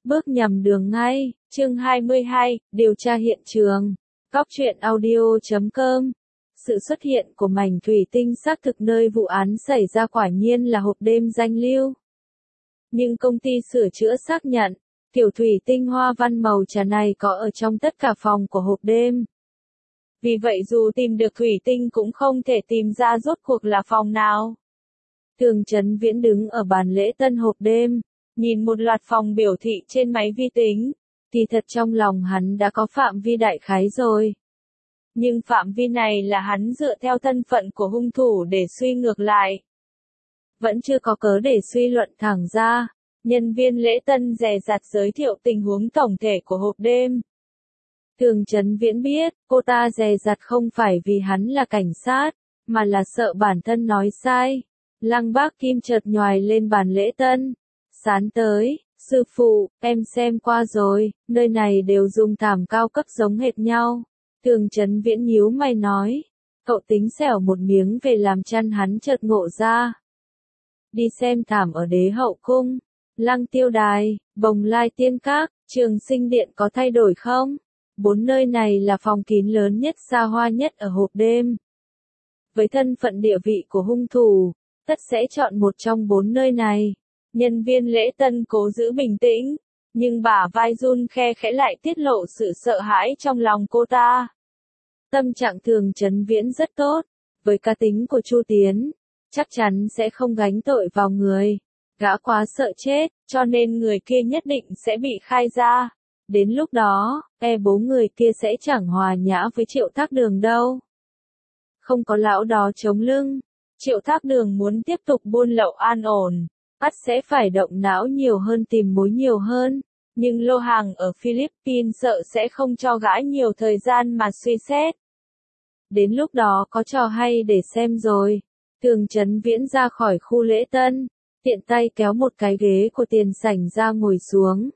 bước nhầm đường ngay. Chương 22, điều tra hiện trường. Góc truyện audio.com. Sự xuất hiện của mảnh thủy tinh xác thực nơi vụ án xảy ra quả nhiên là hộp đêm danh lưu. Nhưng công ty sửa chữa xác nhận, tiểu thủy tinh hoa văn màu trà này có ở trong tất cả phòng của hộp đêm. Vì vậy dù tìm được thủy tinh cũng không thể tìm ra rốt cuộc là phòng nào. Thường Chấn Viễn đứng ở bàn lễ tân hộp đêm, nhìn một loạt phòng biểu thị trên máy vi tính, thì thật trong lòng hắn đã có phạm vi đại khái rồi. Nhưng phạm vi này là hắn dựa theo thân phận của hung thủ để suy ngược lại. Vẫn chưa có cớ để suy luận thẳng ra, nhân viên lễ tân dè dặt giới thiệu tình huống tổng thể của hộp đêm. Thường Chấn Viễn biết, cô ta dè dặt không phải vì hắn là cảnh sát, mà là sợ bản thân nói sai. Lăng Bác Kim chợt nhoài lên bàn lễ tân. Sán tới, sư phụ, em xem qua rồi, nơi này đều dùng thảm cao cấp giống hệt nhau. Thường Chấn Viễn nhíu mày nói, cậu tính xẻo một miếng về làm chăn hắn chợt ngộ ra. Đi xem thảm ở Đế Hậu Cung, Lăng Tiêu Đài, Bồng Lai Tiên Các, Trường Sinh Điện có thay đổi không? 4 nơi này là phòng kín lớn nhất xa hoa nhất ở hộp đêm. Với thân phận địa vị của hung thủ, tất sẽ chọn một trong 4 nơi này. Nhân viên lễ tân cố giữ bình tĩnh, nhưng bả vai run khe khẽ lại tiết lộ sự sợ hãi trong lòng cô ta. Tâm trạng Thường Chấn Viễn rất tốt, với cá tính của Chu Tiến, chắc chắn sẽ không gánh tội vào người. Gã quá sợ chết, cho nên người kia nhất định sẽ bị khai ra. Đến lúc đó, bố người kia sẽ chẳng hòa nhã với Triệu Thác Đường đâu. Không có lão đó chống lưng, Triệu Thác Đường muốn tiếp tục buôn lậu an ổn, ắt sẽ phải động não nhiều hơn tìm mối nhiều hơn. Nhưng lô hàng ở Philippines sợ sẽ không cho gã nhiều thời gian mà suy xét. Đến lúc đó có trò hay để xem rồi. Thường Chấn Viễn ra khỏi khu lễ tân, tiện tay kéo một cái ghế của tiền sảnh ra ngồi xuống.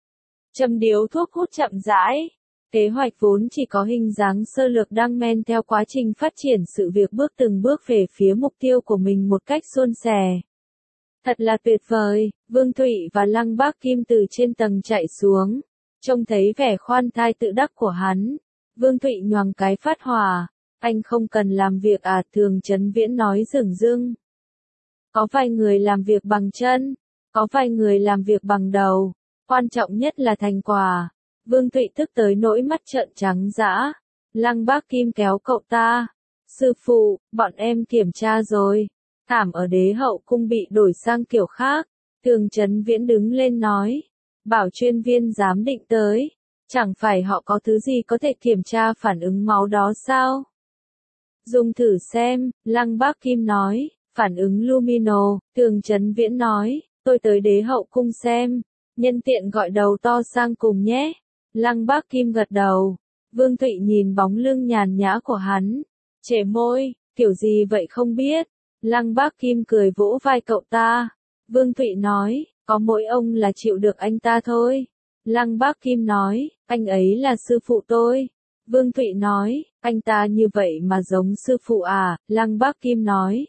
Châm điếu thuốc hút chậm rãi. Kế hoạch vốn chỉ có hình dáng sơ lược đang men theo quá trình phát triển sự việc bước từng bước về phía mục tiêu của mình một cách suôn sẻ. Thật là tuyệt vời, Vương Thụy và Lăng Bác Kim từ trên tầng chạy xuống. Trông thấy vẻ khoan thai tự đắc của hắn. Vương Thụy nhoằng cái phát hỏa. Anh không cần làm việc à? Thường Chấn Viễn nói dửng dưng. Có vài người làm việc bằng chân, có vài người làm việc bằng đầu. Quan trọng nhất là thành quả. Vương Thụy tức tới nỗi mắt trợn trắng dã. Lăng Bác Kim kéo cậu ta. Sư phụ, bọn em kiểm tra rồi. Thảm ở Đế Hậu Cung bị đổi sang kiểu khác. Thường Chấn Viễn đứng lên nói. Bảo chuyên viên giám định tới. Chẳng phải họ có thứ gì có thể kiểm tra phản ứng máu đó sao? Dùng thử xem, Lăng Bác Kim nói. Phản ứng lumino, Thường Chấn Viễn nói. Tôi tới Đế Hậu Cung xem. Nhân tiện gọi đầu to sang cùng nhé. Lăng Bác Kim gật đầu. Vương Thụy nhìn bóng lưng nhàn nhã của hắn. Trề môi, kiểu gì vậy không biết. Lăng Bác Kim cười vỗ vai cậu ta. Vương Thụy nói, có mỗi ông là chịu được anh ta thôi. Lăng Bác Kim nói, anh ấy là sư phụ tôi. Vương Thụy nói, anh ta như vậy mà giống sư phụ à? Lăng Bác Kim nói.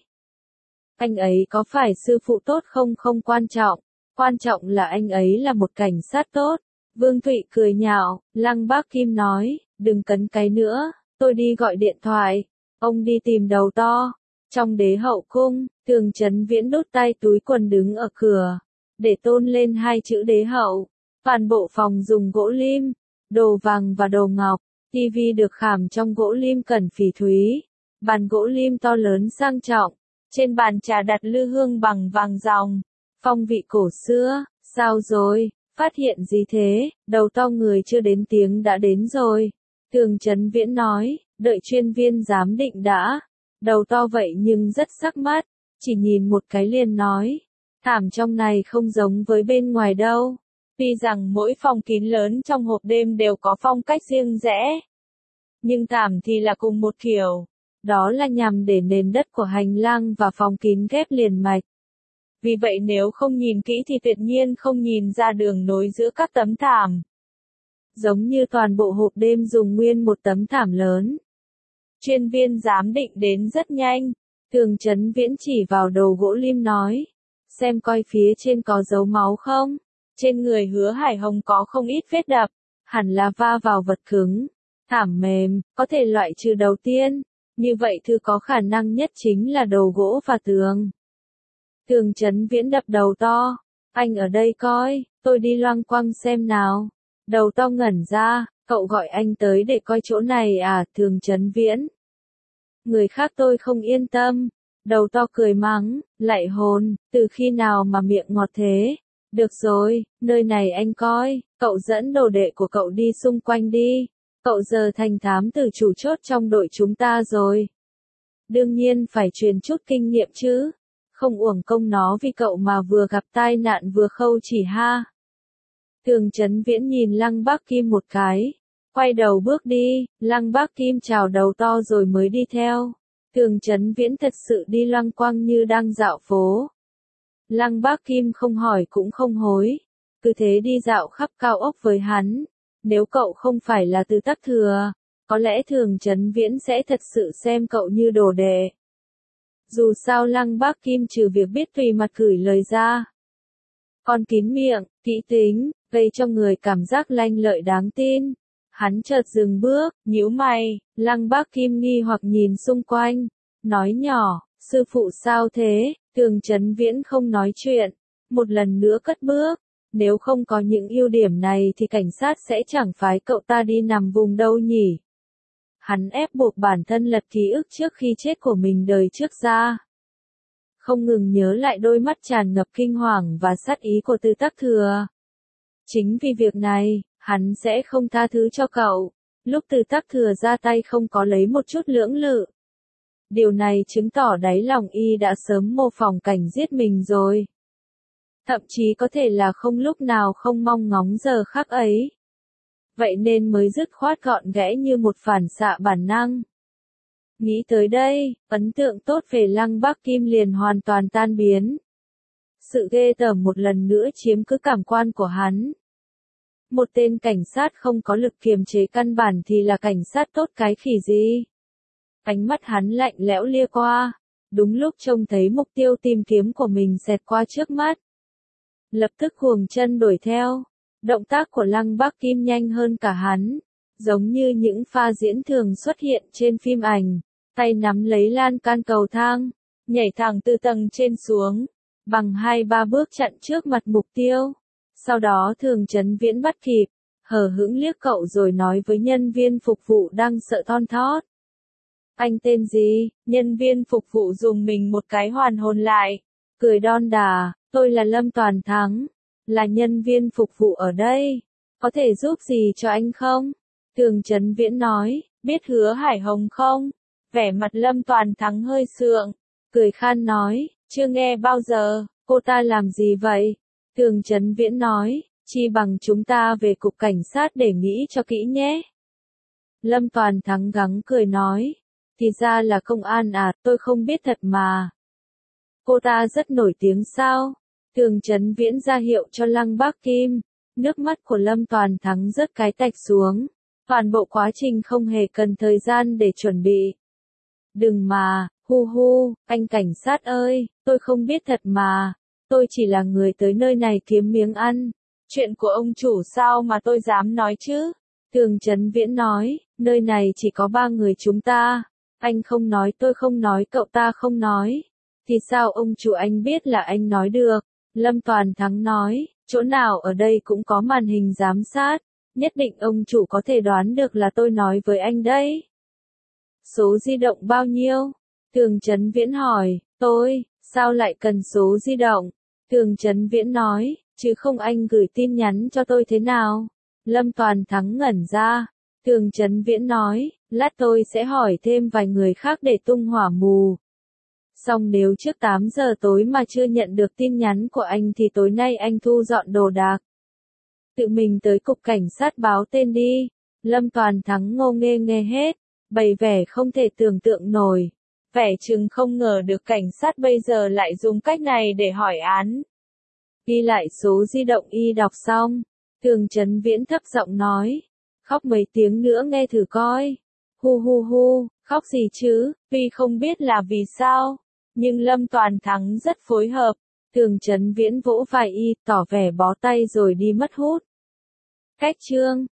Anh ấy có phải sư phụ tốt không không quan trọng. Quan trọng là anh ấy là một cảnh sát tốt. Vương Thụy cười nhạo, Lăng Bác Kim nói, đừng cấn cái nữa, tôi đi gọi điện thoại. Ông đi tìm đầu to. Trong Đế Hậu Cung, Thường Chấn Viễn đút tay túi quần đứng ở cửa, để tôn lên 2 chữ Đế Hậu. Toàn bộ phòng dùng gỗ lim, đồ vàng và đồ ngọc, tivi được khảm trong gỗ lim cẩn phỉ thúy, bàn gỗ lim to lớn sang trọng, trên bàn trà đặt lư hương bằng vàng ròng, phong vị cổ xưa. Sao rồi, phát hiện gì thế? Đầu to người chưa đến tiếng đã đến rồi. Thường Chấn Viễn nói, đợi chuyên viên giám định đã. Đầu to vậy nhưng rất sắc mắt, chỉ nhìn một cái liền nói. Thảm trong này không giống với bên ngoài đâu. Tuy rằng mỗi phòng kín lớn trong hộp đêm đều có phong cách riêng rẽ, nhưng thảm thì là cùng một kiểu. Đó là nhằm để nền đất của hành lang và phòng kín ghép liền mạch. Vì vậy nếu không nhìn kỹ thì tuyệt nhiên không nhìn ra đường nối giữa các tấm thảm. Giống như toàn bộ hộp đêm dùng nguyên một tấm thảm lớn. Chuyên viên giám định đến rất nhanh. Thường Chấn Viễn chỉ vào đầu gỗ lim nói. Xem coi phía trên có dấu máu không? Trên người Hứa Hải Hồng có không ít vết đập, hẳn là va vào vật cứng, thảm mềm, có thể loại trừ đầu tiên. Như vậy thứ có khả năng nhất chính là đầu gỗ và tường. Tường Chấn Viễn đập đầu to. Anh ở đây coi, tôi đi loanh quanh xem nào. Đầu to ngẩn ra, cậu gọi anh tới để coi chỗ này à, Tường Chấn Viễn. Người khác tôi không yên tâm. Đầu to cười mắng, lạy hồn, từ khi nào mà miệng ngọt thế? Được rồi, nơi này anh coi, cậu dẫn đồ đệ của cậu đi xung quanh đi. Cậu giờ thành thám tử chủ chốt trong đội chúng ta rồi. Đương nhiên phải truyền chút kinh nghiệm chứ. Không uổng công nó vì cậu mà vừa gặp tai nạn vừa khâu chỉ ha. Tường Chấn Viễn nhìn Lăng Bác Kim một cái. Quay đầu bước đi, Lăng Bác Kim chào đầu to rồi mới đi theo. Tường Chấn Viễn thật sự đi loanh quanh như đang dạo phố. Lăng Bác Kim không hỏi cũng không hối. Cứ thế đi dạo khắp cao ốc với hắn. Nếu cậu không phải là Từ Tắc Thừa, có lẽ Tường Chấn Viễn sẽ thật sự xem cậu như đồ đệ. Dù sao Lăng Bác Kim trừ việc biết tùy mặt gửi lời ra. Còn kín miệng, kỹ tính, gây cho người cảm giác lanh lợi đáng tin. Hắn chợt dừng bước, nhíu mày, Lăng Bác Kim nghi hoặc nhìn xung quanh, nói nhỏ, sư phụ sao thế? Tường Chấn Viễn không nói chuyện, một lần nữa cất bước. Nếu không có những ưu điểm này thì cảnh sát sẽ chẳng phái cậu ta đi nằm vùng đâu nhỉ? Hắn ép buộc bản thân lật ký ức trước khi chết của mình đời trước ra. Không ngừng nhớ lại đôi mắt tràn ngập kinh hoàng và sát ý của Từ Tắc Thừa. Chính vì việc này, hắn sẽ không tha thứ cho cậu. Lúc Từ Tắc Thừa ra tay không có lấy một chút lưỡng lự. Điều này chứng tỏ đáy lòng y đã sớm mô phỏng cảnh giết mình rồi. Thậm chí có thể là không lúc nào không mong ngóng giờ khắc ấy. Vậy nên mới dứt khoát gọn ghẽ như một phản xạ bản năng. Nghĩ tới đây, ấn tượng tốt về Lăng Bác Kim liền hoàn toàn tan biến. Sự ghê tởm một lần nữa chiếm cứ cảm quan của hắn. Một tên cảnh sát không có lực kiềm chế căn bản thì là cảnh sát tốt cái khỉ gì? Ánh mắt hắn lạnh lẽo lia qua. Đúng lúc trông thấy mục tiêu tìm kiếm của mình xẹt qua trước mắt. Lập tức cuồng chân đuổi theo. Động tác của Lăng Bác Kim nhanh hơn cả hắn. Giống như những pha diễn thường xuất hiện trên phim ảnh. Tay nắm lấy lan can cầu thang. Nhảy thẳng từ tầng trên xuống. Bằng 2-3 bước chặn trước mặt mục tiêu. Sau đó Tường Chấn Viễn bắt kịp. Hờ hững liếc cậu rồi nói với nhân viên phục vụ đang sợ thon thót. Anh tên gì? Nhân viên phục vụ dùng mình một cái hoàn hồn lại. Cười đon đả, tôi là Lâm Toàn Thắng. Là nhân viên phục vụ ở đây. Có thể giúp gì cho anh không? Tường Chấn Viễn nói, biết Hứa Hải Hồng không? Vẻ mặt Lâm Toàn Thắng hơi sượng. Cười khan nói, chưa nghe bao giờ, cô ta làm gì vậy? Tường Chấn Viễn nói, chi bằng chúng ta về cục cảnh sát để nghĩ cho kỹ nhé. Lâm Toàn Thắng gắng cười nói, thì ra là công an à, tôi không biết thật mà. Cô ta rất nổi tiếng sao? Tường Chấn Viễn ra hiệu cho Lăng Bác Kim. Nước mắt của Lâm Toàn Thắng rớt cái tạch xuống. Toàn bộ quá trình không hề cần thời gian để chuẩn bị. Đừng mà, hu hu, anh cảnh sát ơi, tôi không biết thật mà. Tôi chỉ là người tới nơi này kiếm miếng ăn. Chuyện của ông chủ sao mà tôi dám nói chứ? Tường Chấn Viễn nói, nơi này chỉ có 3 người chúng ta. Anh không nói, tôi không nói, cậu ta không nói. Thì sao ông chủ anh biết là anh nói được? Lâm Toàn Thắng nói, chỗ nào ở đây cũng có màn hình giám sát. Nhất định ông chủ có thể đoán được là tôi nói với anh đấy. Số di động bao nhiêu? Tường Chấn Viễn hỏi, sao lại cần số di động? Tường Chấn Viễn nói, chứ không anh gửi tin nhắn cho tôi thế nào? Lâm Toàn Thắng ngẩn ra. Tường Chấn Viễn nói, lát tôi sẽ hỏi thêm vài người khác để tung hỏa mù. Xong nếu trước 8 giờ tối mà chưa nhận được tin nhắn của anh thì tối nay anh thu dọn đồ đạc. Tự mình tới cục cảnh sát báo tên đi. Lâm Toàn Thắng ngô nghê nghe hết, bày vẻ không thể tưởng tượng nổi. Vẻ chừng không ngờ được cảnh sát bây giờ lại dùng cách này để hỏi án. Ghi lại số di động y đọc xong. Tường Chấn Viễn thấp giọng nói. Khóc mấy tiếng nữa nghe thử coi. Hu hu hu, khóc gì chứ, tuy không biết là vì sao. Nhưng Lâm Toàn Thắng rất phối hợp. Tường Chấn Viễn vỗ vai y, tỏ vẻ bó tay rồi đi mất hút. Cách chương